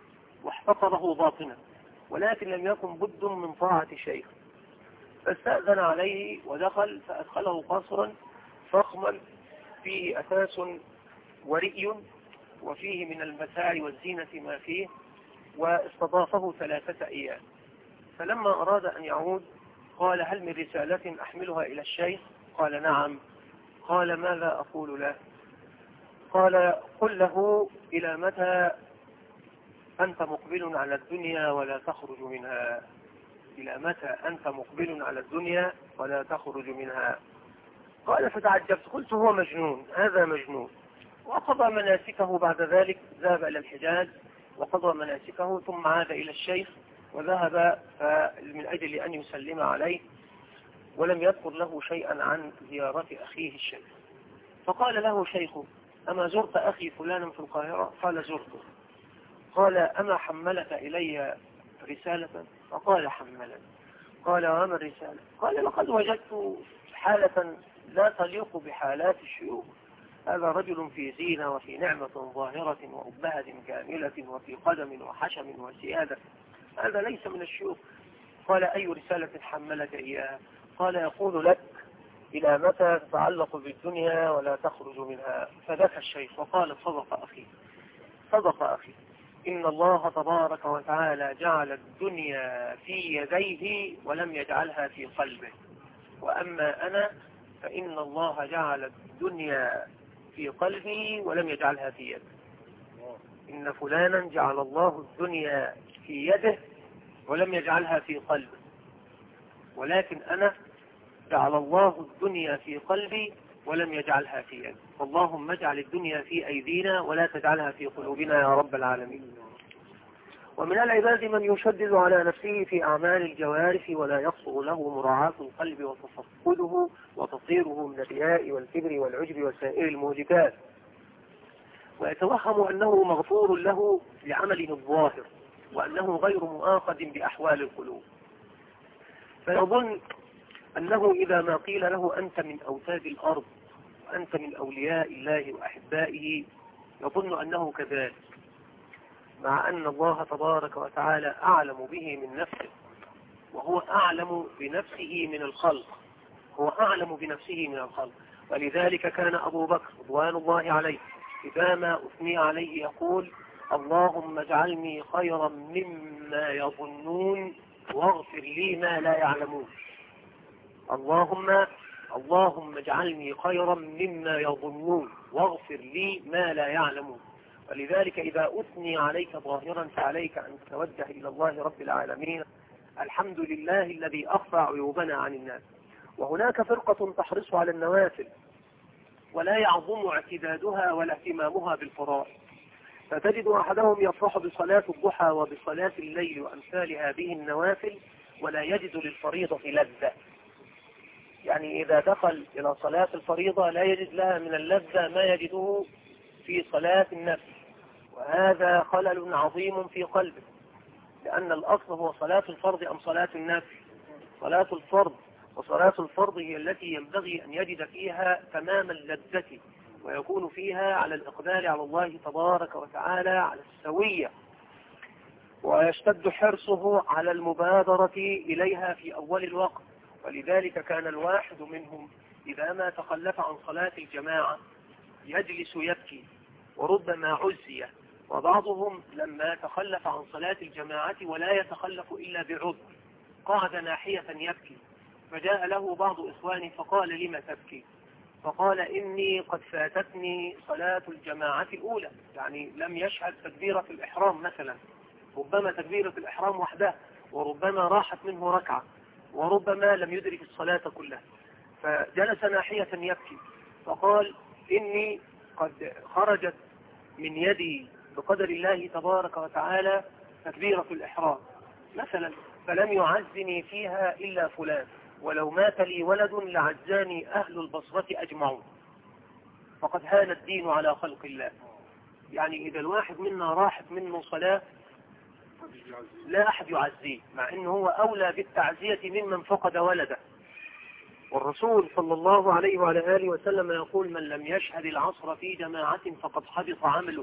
واحتقره باطنا، ولكن لم يكن بد من طاعة الشيخ، فاستأذن عليه ودخل فأدخله قصرا فخما فيه أساس ورئي وفيه من المتاع والزينة ما فيه، واستضافه ثلاثة أيام. فلما أراد أن يعود قال هل من رسالة أحملها إلى الشيخ؟ قال نعم. قال ماذا أقول له؟ قال قل له إلى متى أنت مقبل على الدنيا ولا تخرج منها؟ إلى متى أنت مقبل على الدنيا ولا تخرج منها؟ قال فتعجبت قلت هو مجنون، هذا مجنون. وقضى مناسكه بعد ذلك، ذهب إلى الحجاز وقضى مناسكه ثم عاد إلى الشيخ وذهب من أجل أن يسلم عليه، ولم يذكر له شيئا عن زيارة أخيه الشيخ. فقال له شيخه أما زرت أخي فلانا في القاهرة؟ قال زرته. قال أما حملك إلي رسالة؟ فقال حملني. قال وما الرسالة؟ قال لقد وجدت حالة لا تليق بحالات الشيوخ، هذا رجل في زينة وفي نعمة ظاهرة وأبهة كاملة وفي قدم وحشم وسيادة، هذا ليس من الشيوخ. قال أي رسالة حملك إياها؟ قال يقول لك إلى متى تتعلق بالدنيا ولا تخرج منها. فبكى الشيخ وقال صدق أخي صدق أخي إن الله تبارك وتعالى جعل الدنيا في يديه ولم يجعلها في قلبه، وأما أنا فإن الله جعل الدنيا في قلبي ولم يجعلها في يده. إن فلانا جعل الله الدنيا في يده ولم يجعلها في قلبه، ولكن أنا جعل الله الدنيا في قلبي ولم يجعلها في يده. اللهم اجعل الدنيا في أيدينا ولا تجعلها في قلوبنا يا رب العالمين. ومن العباد من يشدد على نفسه في أعمال الجوارح ولا يقصر له مراعاة القلب وتفقده وتطهيره من الرياء والكبر والعجب وسائر الموجبات، ويتوهم أنه مغفور له لعمله الظاهر وأنه غير مؤاخذ بأحوال القلوب، فيظن أنه إذا ما قيل له أنت من أوتاد الأرض وأنت من أولياء الله وأحبائه يظن أنه كذلك، مع أن الله تبارك وتعالى أعلم به من نفسه، وهو أعلم بنفسه من الخلق، هو أعلم بنفسه من الخلق. ولذلك كان أبو بكر رضوان الله عليه إذا ما أثني عليه يقول اللهم اجعلني خيرا مما يظنون واغفر لي ما لا يعلمون. اللهم اللهم اجعلني خيرا مما يظنون واغفر لي ما لا يعلمون. ولذلك إذا أثني عليك ظاهرا فعليك أن تتوجه إلى الله رب العالمين الحمد لله الذي أخفى عيوبنا عن الناس. وهناك فرقة تحرص على النوافل ولا يعظم اعتدادها ولا اهتمامها بالفرائض، فتجد أحدهم يفرح بصلاة الضحى وبصلاة الليل وأمثال هذه النوافل، ولا يجد للفريضة لذة. يعني إذا دخل إلى صلاة الفريضة لا يجد لها من اللذة ما يجده في صلاة النفل، وهذا خلل عظيم في قلبه، لأن الأصل هو صلاة الفرض أم صلاة النفل؟ صلاة الفرض، وصلاة الفرض هي التي ينبغي أن يجد فيها تمام اللذة، ويكون فيها على الإقبال على الله تبارك وتعالى على السوية، ويشتد حرصه على المبادرة إليها في أول الوقت. ولذلك كان الواحد منهم إذا ما تخلف عن صلاة الجماعة يجلس يبكي وربما عزي، وبعضهم لما تخلف عن صلاة الجماعة ولا يتخلف إلا بعذر قعد ناحية يبكي، فجاء له بعض إخواني فقال: لم تبكي؟ فقال: إني قد فاتتني صلاة الجماعة الأولى، يعني لم يشهد تكبيرة الإحرام مثلا، ربما تكبيرة الإحرام وحده، وربما راحت منه ركعة، وربما لم يدرك الصلاة كلها، فجلس ناحية يبكي، فقال: إني قد خرجت من يدي بقدر الله تبارك وتعالى تكبيرة الإحرام مثلا، فلم يعزني فيها إلا فلان، ولو مات لي ولد لعزاني أهل البصرة أجمعون، فقد هان الدين على خلق الله. يعني إذا الواحد منا راحت منه صلاة لا أحد يعزيه، مع أنه هو أولى بالتعزية ممن فقد ولده. والرسول صلى الله عليه وعلى آله وسلم يقول: من لم يشهد العصر في جماعة فقد حبط عمله.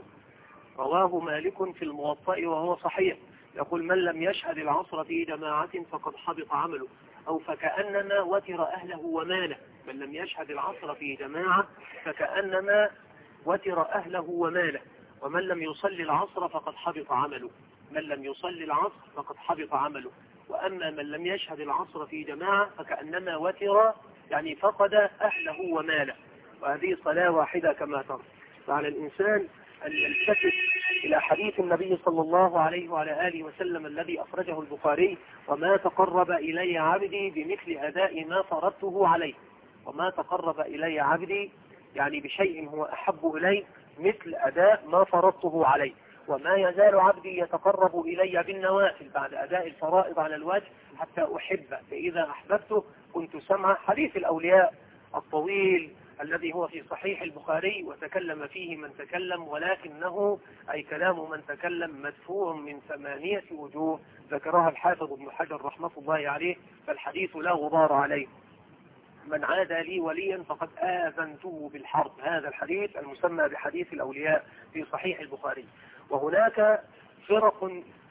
رواه مالك في الموطأ وهو صحيح، يقول: من لم يشهد العصر في جماعة فقد حبط عمله، أو فكأنما وتر أهله وماله. من لم يشهد العصر في جماعة فكأنما وتر أهله وماله، ومن لم يصلي العصر فقد حبط عمله. من لم يصلي العصر فقد حبط عمله، وأما من لم يشهد العصر في جماعة فكأنما وتر، يعني فقد أهله وماله، وهذه صلاة واحدة كما ترى. فعلى الإنسان أن يلتفت إلى حديث النبي صلى الله عليه وعلى آله وسلم الذي أخرجه البخاري: وما تقرب إلي عبدي بمثل أداء ما فرضته عليه. وما تقرب إلي عبدي يعني بشيء هو أحب إلي مثل أداء ما فرضته عليه. وما يزال عبدي يتقرب إلي بالنوافل بعد أداء الفرائض على الوجه حتى أحبه، فإذا أحببته كنت سمعه. حديث الأولياء الطويل الذي هو في صحيح البخاري: وتكلم فيه من تكلم ولكنه أي كلام من تكلم مدفوع من ثمانية وجوه، ذكرها الحافظ ابن حجر رحمة الله عليه، فالحديث لا غبار عليه: من عاد لي وليا فقد آذنته بالحرب. هذا الحديث المسمى بحديث الأولياء في صحيح البخاري. وهناك فرق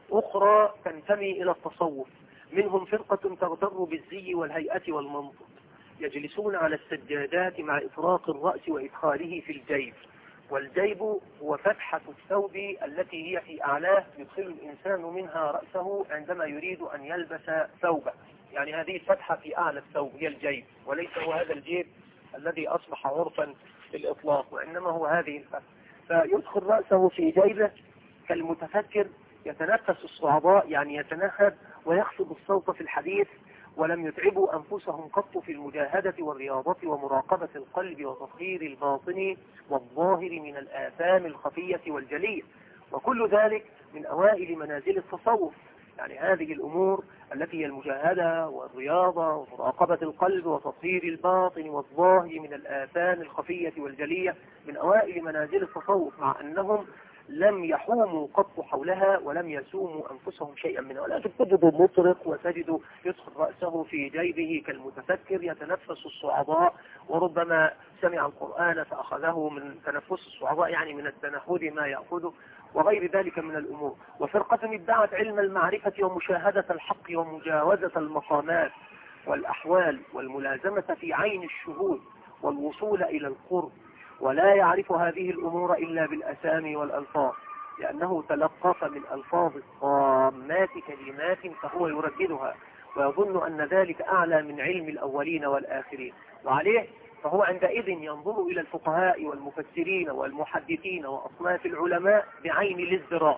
أخرى تنتمي إلى التصوف، منهم فرقة تغتر بالزي والهيئة والمنطق، يجلسون على السجادات مع إفراق الرأس وإدخاله في الجيب. والجيب هو فتحة الثوب التي هي في أعلاه يدخل الإنسان منها رأسه عندما يريد أن يلبس ثوبه، يعني هذه الفتحة في أعلى الثوب هي الجيب، وليس هو هذا الجيب الذي أصبح عرفا في الإطلاق، وإنما هو هذه الفتحة. فيدخل رأسه في جيبه كالمتفكر يتنفس الصعداء، يعني يتنهد ويخفض الصوت في الحديث، ولم يتعبوا أنفسهم قط في المجاهدة والرياضة ومراقبة القلب وتطهير الباطن والظاهر من الآثام الخفية والجلية، وكل ذلك من أوائل منازل التصوف. يعني هذه الأمور التي هي المجاهدة والرياضة ومراقبة القلب وتطهير الباطن والظاهر من الآثام الخفية والجلية من أوائل منازل التصوف، مع أنهم لم يحوموا قط حولها ولم يسوموا أنفسهم شيئا منها. ولكن تجد المطرق وتجد يدخل رأسه في جيبه كالمتفكر يتنفس الصعداء، وربما سمع القرآن فأخذه من تنفس الصعداء، يعني من التنهد ما يأخذه، وغير ذلك من الأمور. وفرقة ادعت علم المعرفة ومشاهدة الحق ومجاوزة المقامات والأحوال والملازمة في عين الشهود والوصول إلى القرب، ولا يعرف هذه الأمور إلا بالأسامي والألفاظ، لأنه تلقف من ألفاظ الطامات كلمات فهو يرددها ويظن أن ذلك أعلى من علم الأولين والآخرين، وعليه فهو عندئذ ينظر إلى الفقهاء والمفسرين والمحدثين وأصناف العلماء بعين الازدراء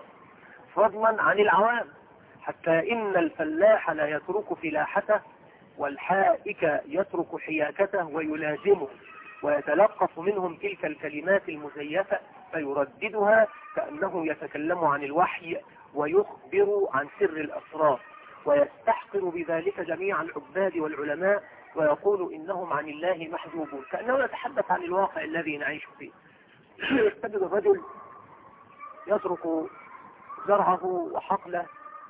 فضلا عن العوام، حتى إن الفلاح لا يترك فلاحته والحائك يترك حياكته ويلازمه ويتلقف منهم تلك الكلمات المزيفة فيرددها كأنه يتكلم عن الوحي ويخبر عن سر الأسرار، ويستحقر ويحصر بذلك جميع العباد والعلماء ويقول إنهم عن الله محجوبون، كأنه يتحدث عن الواقع الذي نعيش فيه. تجد الرجل يترك زرعه وحقله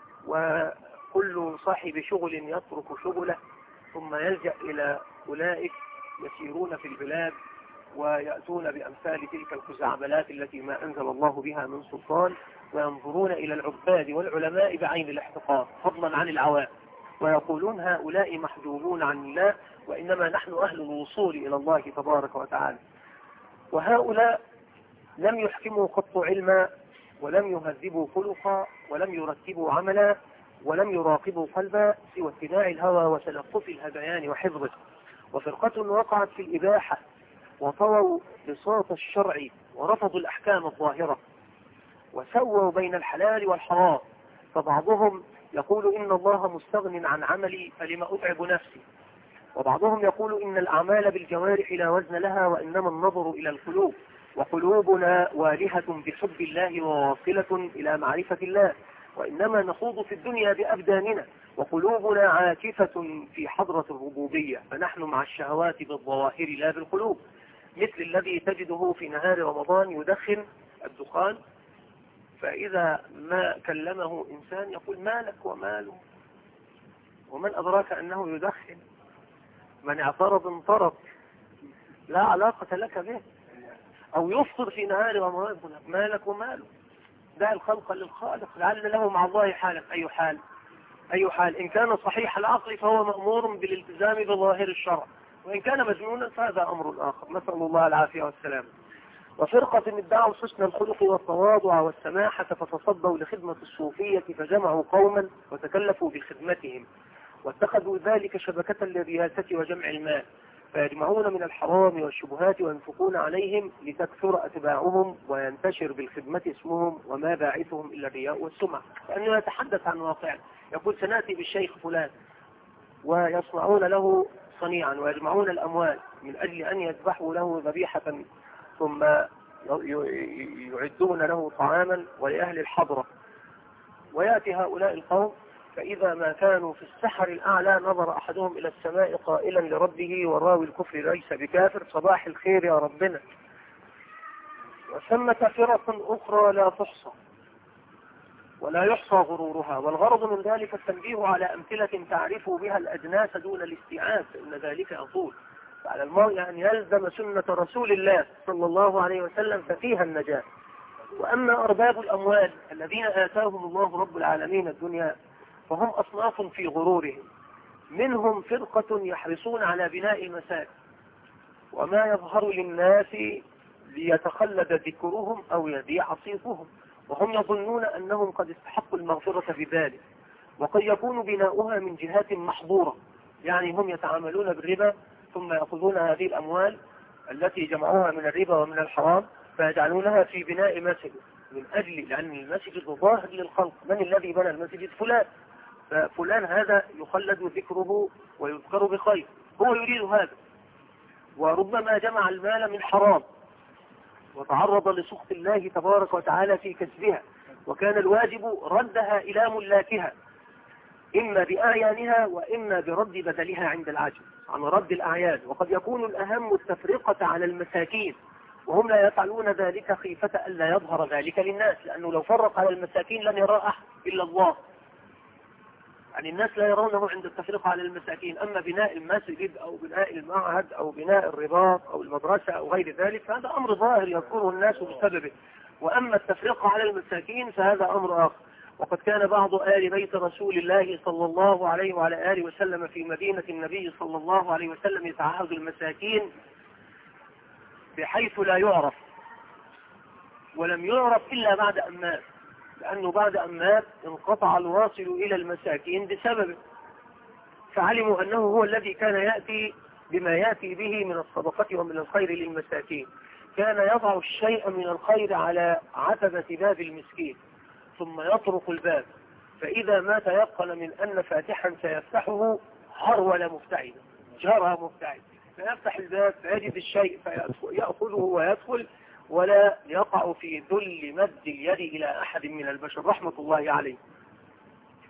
وكل صاحب شغل يترك شغله، ثم يلجأ إلى أولئك يسيرون في البلاد ويأتون بأمثال تلك الخزعبلات التي ما أنزل الله بها من سلطان، وينظرون إلى العباد والعلماء بعين الاحتقار فضلا عن العوام، ويقولون هؤلاء محجوبون عن الله، وإنما نحن أهل الوصول إلى الله تبارك وتعالى. وهؤلاء لم يحكموا قط علما، ولم يهذبوا خلقا، ولم يرتبوا عملا، ولم يراقبوا قلبا، سوى اتباع الهوى وتلقف الهذيان وحفظه. وفرقة وقعت في الإباحة وطووا بساط الشرع ورفضوا الأحكام الظاهرة وسووا بين الحلال والحرام، فبعضهم يقول إن الله مستغن عن عملي فلما أتعب نفسي، وبعضهم يقول إن الأعمال بالجوارح لا وزن لها وإنما النظر إلى القلوب، وقلوبنا والهة بحب الله وواصلة إلى معرفة الله، وإنما نخوض في الدنيا بأبداننا، وقلوبنا عاكفة في حضرة الربوبية، فنحن مع الشهوات بالظواهر لا بالقلوب، مثل الذي تجده في نهار رمضان يدخن الدخان، فإذا ما كلمه إنسان يقول مالك وماله، ومن أدراك أنه يدخن؟ من اعترض انطرد، لا علاقة لك به. أو يفطر في نهار رمضان يقول مالك وماله، دع الخلق للخالق لعل له مع الله حالا. أي حال؟ أي حال؟ إن كان صحيح العقل فهو مأمور بالالتزام بظاهر الشرع، وإن كان مجنونا فهذا أمر آخر، نسأل الله العافية والسلام. وفرقة ادعوا حسن الخلق والتواضع والسماحة فتصدوا لخدمة الصوفية فجمعوا قوما وتكلفوا بخدمتهم، واتخذوا ذلك شبكة للرياسة وجمع المال، فيجمعون من الحرام والشبهات وينفقون عليهم لتكثر أتباعهم وينتشر بالخدمة اسمهم، وما باعثهم إلا الرياء والسمعة. لأنه يتحدث عن واقع، يقول سنأتي بالشيخ فلان، ويصنعون له صنيعا ويجمعون الأموال من أجل أن يذبحوا له ذبيحة، ثم يعدون له طعاما ولأهل الحضرة. ويأتي هؤلاء القوم فإذا ما كانوا في السحر الأعلى نظر أحدهم إلى السماء قائلا لربه وراوي الكفر ليس بكافر صباح الخير يا ربنا. وثمة فرق أخرى لا تحصى ولا يحصى غرورها، والغرض من ذلك التنبيه على أمثلة تعرف بها الأجناس دون الاستيعاب، فإن ذلك يطول. فعلى المرء أن يلزم سنة رسول الله صلى الله عليه وسلم ففيها النجاة. وأما أرباب الأموال الذين آتاهم الله رب العالمين الدنيا فهم أصناف في غرورهم، منهم فرقة يحرصون على بناء المساجد وما يظهر للناس ليتخلد ذكرهم أو يضيع صيتهم، وهم يظنون أنهم قد استحقوا المغفرة بذلك، وقد يكون بناؤها من جهات محظورة، يعني هم يتعاملون بالربا ثم يأخذون هذه الأموال التي جمعوها من الربا ومن الحرام فيجعلونها في بناء مسجد، من أجل لأن المسجد ظاهر للخلق، من الذي بنى المسجد؟ فلان، ففلان هذا يخلد ذكره ويذكر بخير، هو يريد هذا. وربما جمع المال من حرام وتعرض لسخط الله تبارك وتعالى في كسبها، وكان الواجب ردها إلى ملاكها إما بأعيانها وإما برد بدلها عند العجز عن رد الأعيان. وقد يكون الأهم التفرقة على المساكين، وهم لا يفعلون ذلك خيفة ألا يظهر ذلك للناس، لأنه لو فرق على المساكين لن يرى أحد إلا الله، يعني الناس لا يرونه عند التفرقة على المساكين. أما بناء المسجد أو بناء المعهد أو بناء الرباط أو المدرسة أو غير ذلك فهذا أمر ظاهر يذكره الناس بسببه، وأما التفرقة على المساكين فهذا أمر آخر. وقد كان بعض آل بيت رسول الله صلى الله عليه وعلى آله وسلم في مدينة النبي صلى الله عليه وسلم يتعهد المساكين بحيث لا يعرف، ولم يعرف إلا بعد أن مات، لأنه بعد أن مات انقطع الواصل إلى المساكين بسببه، فعلموا أنه هو الذي كان يأتي بما يأتي به من الصدقة ومن الخير للمساكين. كان يضع الشيء من الخير على عتبة باب المسكين ثم يطرق الباب، فإذا ما تيقن من أن فاتحا سيفتحه هرول مفتعدا جرى مفتعد، فيفتح الباب فيجد الشيء فيأخذه ويدخل ولا يقع في ذل مد اليد إلى أحد من البشر رحمة الله عليه.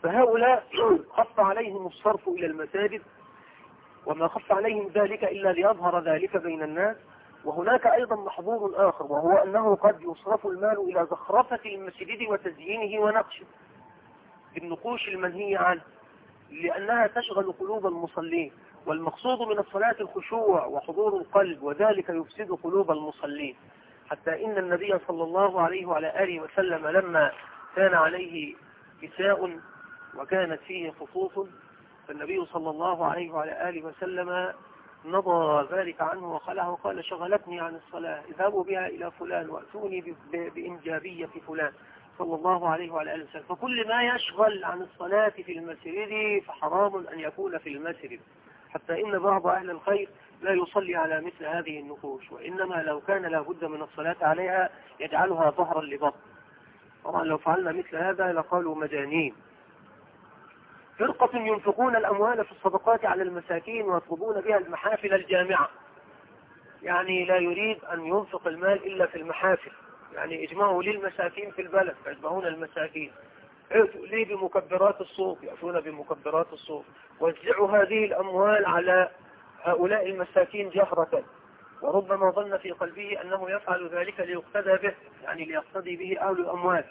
فهؤلاء خف عليهم الصرف إلى المساجد، وما خف عليهم ذلك إلا ليظهر ذلك بين الناس. وهناك أيضا محظور آخر، وهو أنه قد يصرف المال إلى زخرفة المسجد وتزيينه ونقشه بالنقوش المنهي عنه، لأنها تشغل قلوب المصلين، والمقصود من الصلاة الخشوع وحضور القلب، وذلك يفسد قلوب المصلين. حتى إن النبي صلى الله عليه وعلى آله وسلم لما كان عليه كساء وكانت فيه خطوط، فالنبي صلى الله عليه وعلى آله وسلم نضى ذلك عنه وخلعه وقال: شغلتني عن الصلاة، اذهبوا بها إلى فلان وأتوني بإنجابية فلان، صلى الله عليه وعلى آله وسلم. فكل ما يشغل عن الصلاة في المسجد فحرام أن يكون في المسجد، حتى إن بعض أهل الخير لا يصلي على مثل هذه النقوش، وإنما لو كان لابد من الصلاة عليها يجعلها ظهرا لبطن. طبعا لو فعلنا مثل هذا لقالوا مجانين. فرقة ينفقون الأموال في الصدقات على المساكين ويطلبون بها المحافل الجامعة، يعني لا يريد أن ينفق المال إلا في المحافل، يعني اجمعوا للمساكين في البلد فيجمعون المساكين، ائتوا لي بمكبرات الصوت يأتون بمكبرات الصوت، وزعوا هذه الأموال على هؤلاء المساكين جهرة، وربما ظن في قلبه أنه يفعل ذلك ليقتدى به، يعني ليقتدي به أهل الأموال.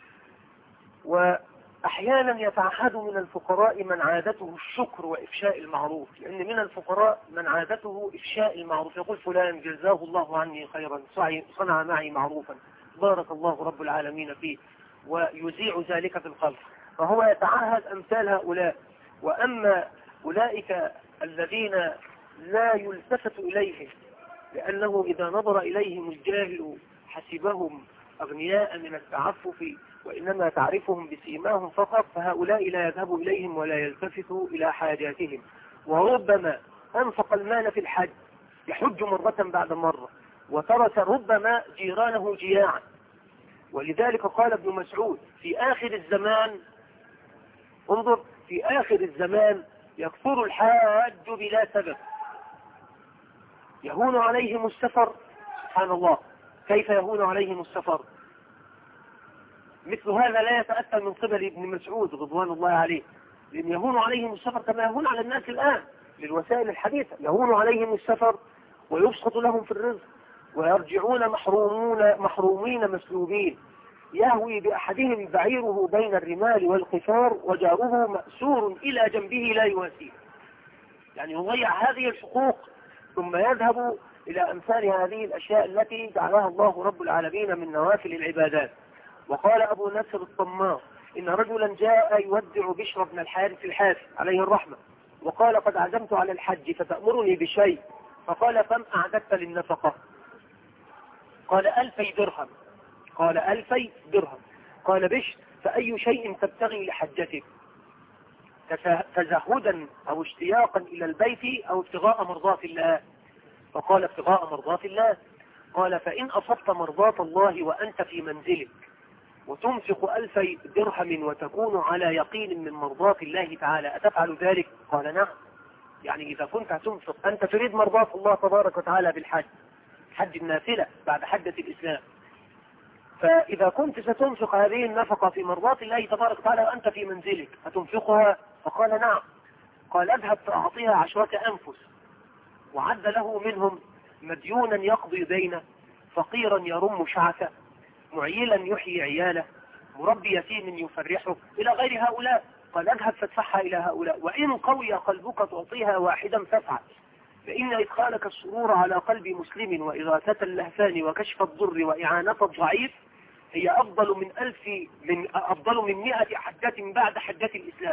وأحيانا يتعهد من الفقراء من عادته الشكر وإفشاء المعروف، لأن من الفقراء من عادته إفشاء المعروف، يقول: فلان جزاه الله عني خيرا، صنع معي معروفا، بارك الله رب العالمين فيه، ويذيع ذلك في الخلق، فهو يتعهد أمثال هؤلاء. وأما أولئك الذين لا يلتفت إليهم، لأنه إذا نظر إليهم الجاهل حسبهم أغنياء من التعفف، وإنما تعرفهم بسيماهم فقط، فهؤلاء لا يذهب إليهم ولا يلتفتوا إلى حاجاتهم. وربما أنفق المال في الحج، يحج مرة بعد مرة، وترك ربما جيرانه جياعا. ولذلك قال ابن مسعود: في آخر الزمان، انظر، في آخر الزمان يكثر الحاج بلا سبب، يهون عليهم السفر. سبحان الله، كيف يهون عليهم السفر؟ مثل هذا لا يتأتى من قبل ابن مسعود رضوان الله عليه، لأن يهون عليهم السفر كما يهون على الناس الآن للوسائل الحديثة، يهون عليهم السفر ويبسط لهم في الرزق، ويرجعون محرومون محرومين مسلوبين، يهوي بأحدهم بعيره بين الرمال والقفار، وجاره مأسور إلى جنبه لا يواسيه، يعني يضيع هذه الحقوق ثم يذهب إلى أمثال هذه الأشياء التي جعلها الله رب العالمين من نوافل العبادات. وقال أبو نصر الطماع: إن رجلا جاء يودع بشر بن الحارث الحافي عليه الرحمة، وقال: قد عزمت على الحج فتأمرني بشيء، فقال: كم أعددت للنفقة؟ قال: ألفي درهم. قال: ألفي درهم. قال بشر: فأي شيء تبتغي لحجتك؟ تزهدا أو اشتياقا إلى البيت أو ابتغاء مرضات الله؟ فقال: ابتغاء مرضات الله. قال: فإن أصبت مرضات الله وأنت في منزلك وتنفق ألفي درهم وتكون على يقين من مرضات الله تعالى، أتفعل ذلك؟ قال: نعم. يعني إذا كنت هتنفق أنت تريد مرضات الله تبارك وتعالى بالحج، حج النافلة بعد حجة الإسلام، فإذا كنت ستنفق هذه النفقة في مرضات الله تبارك وتعالى وأنت في منزلك هتنفقها؟ فقال: نعم. قال: اذهب فأعطيها عشرة أنفس. وعد له منهم مديونا يقضي دينه، فقيرا يرم شعثه، معيلا يحيي عياله، مربي يتيم يفرحه، إلى غير هؤلاء. قال: اذهب فادفعها إلى هؤلاء، وإن قوي قلبك تعطيها واحدا فافعل، فإن إدخالك السرور على قلب مسلم وإغاثة اللهفان وكشف الضر وإعانة الضعيف هي أفضل من ألف من أفضل من مئة حجة بعد حجة الإسلام.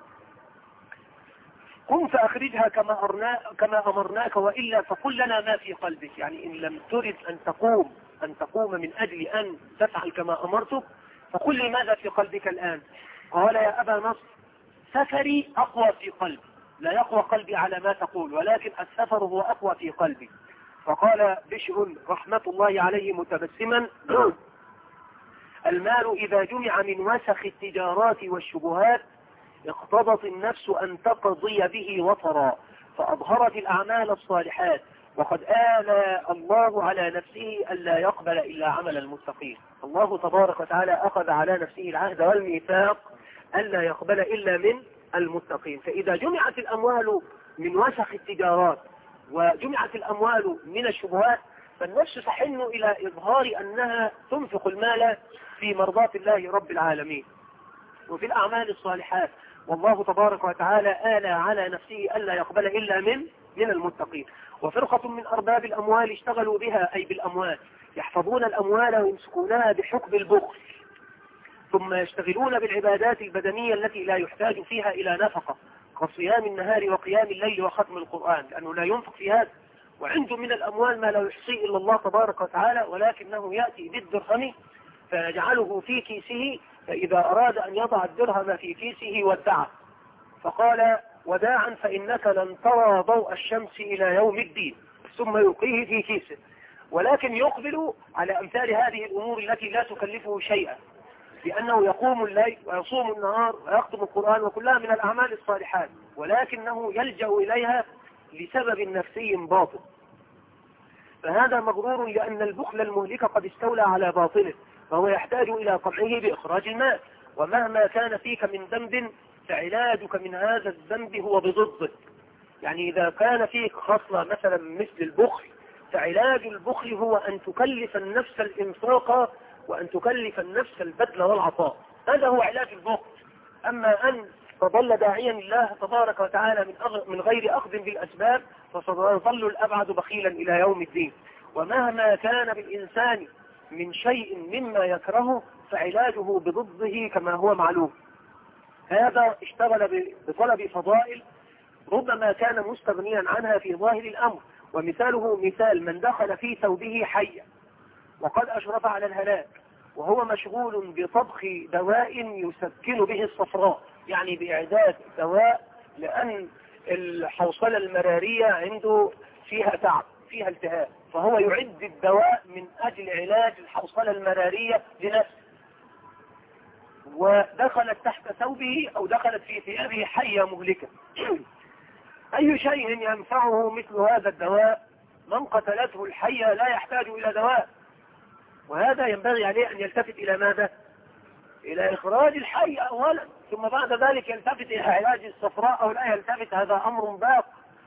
قم فأخرجها كما أرنا كما أمرناك، وإلا فقل لنا ما في قلبك. يعني إن لم ترد أن تقوم أن تقوم من أجل أن تفعل كما أمرتك، فقل لي ماذا في قلبك الآن. قال: يا أبا نصر، سفري أقوى في قلبي، لا يقوى قلبي على ما تقول، ولكن السفر هو أقوى في قلبي. فقال بشر رحمة الله عليه متبسما: المال إذا جمع من وسخ التجارات والشبهات اقتضت النفس أن تقضي به وطرا، فأظهرت الأعمال الصالحات، وقد آل الله على نفسه ألا يقبل إلا عمل المتقين. الله تبارك وتعالى أخذ على نفسه العهد والميثاق ألا يقبل إلا من المتقين. فإذا جمعت الأموال من وسخ التجارات وجمعت الأموال من الشبهات، فالنفس تحن إلى إظهار أنها تنفق المال في مرضاة الله رب العالمين وفي الأعمال الصالحات، والله تبارك وتعالى آلى على نفسه ألا يقبل إلا من من المتقين. وفرقة من أرباب الأموال اشتغلوا بها، أي بالأموال، يحفظون الأموال ويمسكونها بحكم البخل، ثم يشتغلون بالعبادات البدنية التي لا يحتاج فيها إلى نفقة كصيام النهار وقيام الليل وختم القرآن، لأنه لا ينفق في هذا، وعنده من الأموال ما لا يحصيه إلا الله تبارك وتعالى، ولكنه يأتي بالدرهم فيجعله في كيسه، فإذا أراد أن يضع الدرهم في كيسه ودعه، فقال وداعا فإنك لن ترى ضوء الشمس إلى يوم الدين، ثم يلقيه في كيسه. ولكن يقبل على أمثال هذه الأمور التي لا تكلفه شيئا، لأنه يقوم الليل ويصوم النهار ويختم القرآن، وكلها من الأعمال الصالحات، ولكنه يلجأ إليها لسبب نفسي باطن، فهذا مغرور، لأن البخل المهلك قد استولى على باطنه، فهو يحتاج إلى قمعه بإخراج المال. ومهما كان فيك من ذنب فعلاجك من هذا الذنب هو بضده. يعني إذا كان فيك خصلة مثلا مثل البخل، فعلاج البخل هو أن تكلف النفس الإنفاق وأن تكلف النفس البذل والعطاء، هذا هو علاج البخل. أما أن تظل داعيا الله تبارك وتعالى من, أغ... من غير أخذ بالأسباب، فسيظل الأبعد بخيلا إلى يوم الدين. ومهما كان بالإنسان من شيء مما يكرهه فعلاجه بضده كما هو معلوم. هذا اشتغل بطلب فضائل ربما كان مستغنيا عنها في ظاهر الأمر، ومثاله مثال من دخل في ثوبه حيا وقد أشرف على الهلاك، وهو مشغول بطبخ دواء يسكن به الصفراء، يعني بإعداد دواء، لأن الحوصلة المرارية عنده فيها تعب، فيها التهاب، فهو يعد الدواء من أجل علاج الحوصلة المرارية لنفسه، ودخلت تحت ثوبه أو دخلت في ثيابه حية مهلكة. أي شيء ينفعه مثل هذا الدواء؟ من قتلته الحية لا يحتاج إلى دواء، وهذا ينبغي عليه أن يلتفت إلى ماذا؟ إلى إخراج الحي أولا، ثم بعد ذلك يلتفت إلى علاج الصفراء أو لا يلتفت، هذا أمر باق.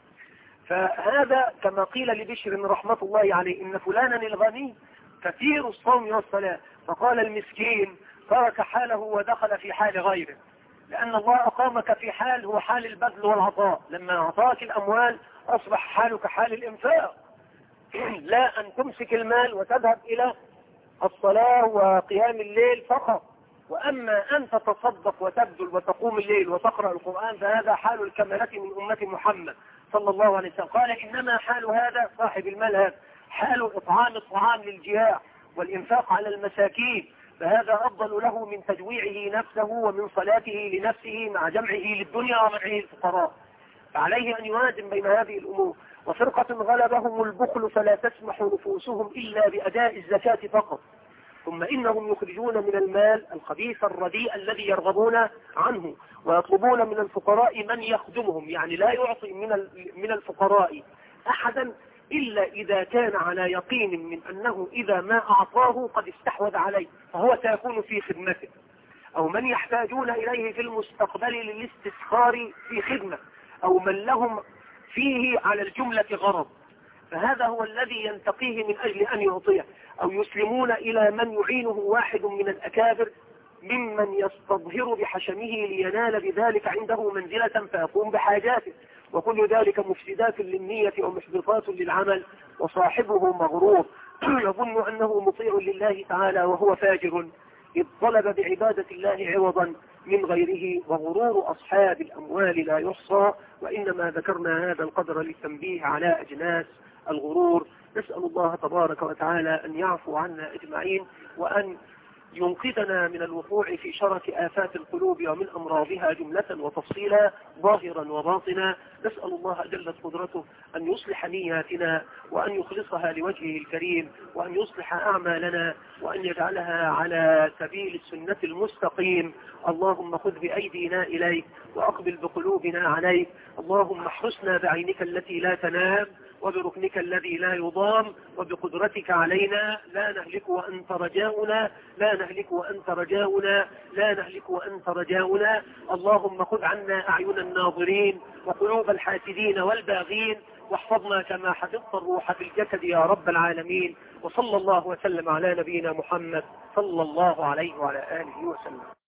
فهذا كما قيل لبشر رحمة الله عليه إن فلانا الغني كثير الصوم والصلاة، فقال المسكين ترك حاله ودخل في حال غيره، لأن الله أقامك في حال هو حال البذل والعطاء، لما أعطاك الأموال أصبح حالك حال الإنفاق، لا أن تمسك المال وتذهب إلى الصلاة وقيام الليل فقط. وأما أن تتصدق وتبذل وتقوم الليل وتقرأ القرآن فهذا حال الكملة من أمة محمد صلى الله عليه وسلم. قال إنما حال هذا صاحب المال هذا حال إطعام الطعام للجياع والإنفاق على المساكين، فهذا أفضل له من تجويعه نفسه ومن صلاته لنفسه مع جمعه للدنيا ومنعه الفقراء. فعليه أن يوازن بين هذه الأمور. وفرقة غلبهم البخل فلا تسمح نفوسهم إلا بأداء الزكاة فقط، ثم إنهم يخرجون من المال الخبيث الرديء الذي يرغبون عنه، ويطلبون من الفقراء من يخدمهم، يعني لا يعطي من من الفقراء أحدا إلا إذا كان على يقين من أنه إذا ما أعطاه قد استحوذ عليه فهو سيكون في خدمته، أو من يحتاجون إليه في المستقبل للاستسخار في خدمة، أو من لهم فيه على الجملة غرض، فهذا هو الذي ينتقيه من أجل أن يعطيه. أو يسلمون إلى من يعينه واحد من الأكابر ممن يستظهر بحشمه لينال بذلك عنده منزلة فيقوم بحاجاته، وكل ذلك مفسدات للنية ومحبطات للعمل، وصاحبه مغرور يظن أنه مطيع لله تعالى وهو فاجر، إذ طلب بعبادة الله عوضا من غيره. وغرور أصحاب الأموال لا يحصى، وإنما ذكرنا هذا القدر للتنبيه على أجناس الغرور. نسأل الله تبارك وتعالى أن يعفو عنا أجمعين، وأن ينقذنا من الوقوع في شرك آفات القلوب ومن أمراضها جملة وتفصيلا ظاهرا وباطنا. نسأل الله جل قدرته أن يصلح نياتنا وأن يخلصها لوجهه الكريم، وأن يصلح أعمالنا وأن يجعلها على سبيل السنة المستقيم. اللهم خذ بأيدينا إليك وأقبل بقلوبنا عليك، اللهم احرسنا بعينك التي لا تنام وبركنك الذي لا يضام، وبقدرتك علينا لا نهلك وأنت رجاؤنا، لا نهلك وأنت رجاؤنا، لا نهلك وأنت رجاؤنا. اللهم خذ عنا أعين الناظرين وقلوب الحاسدين والباغين، واحفظنا كما حفظت الروح في الجسد يا رب العالمين. وصلى الله وسلم على نبينا محمد صلى الله عليه وعلى آله وسلم.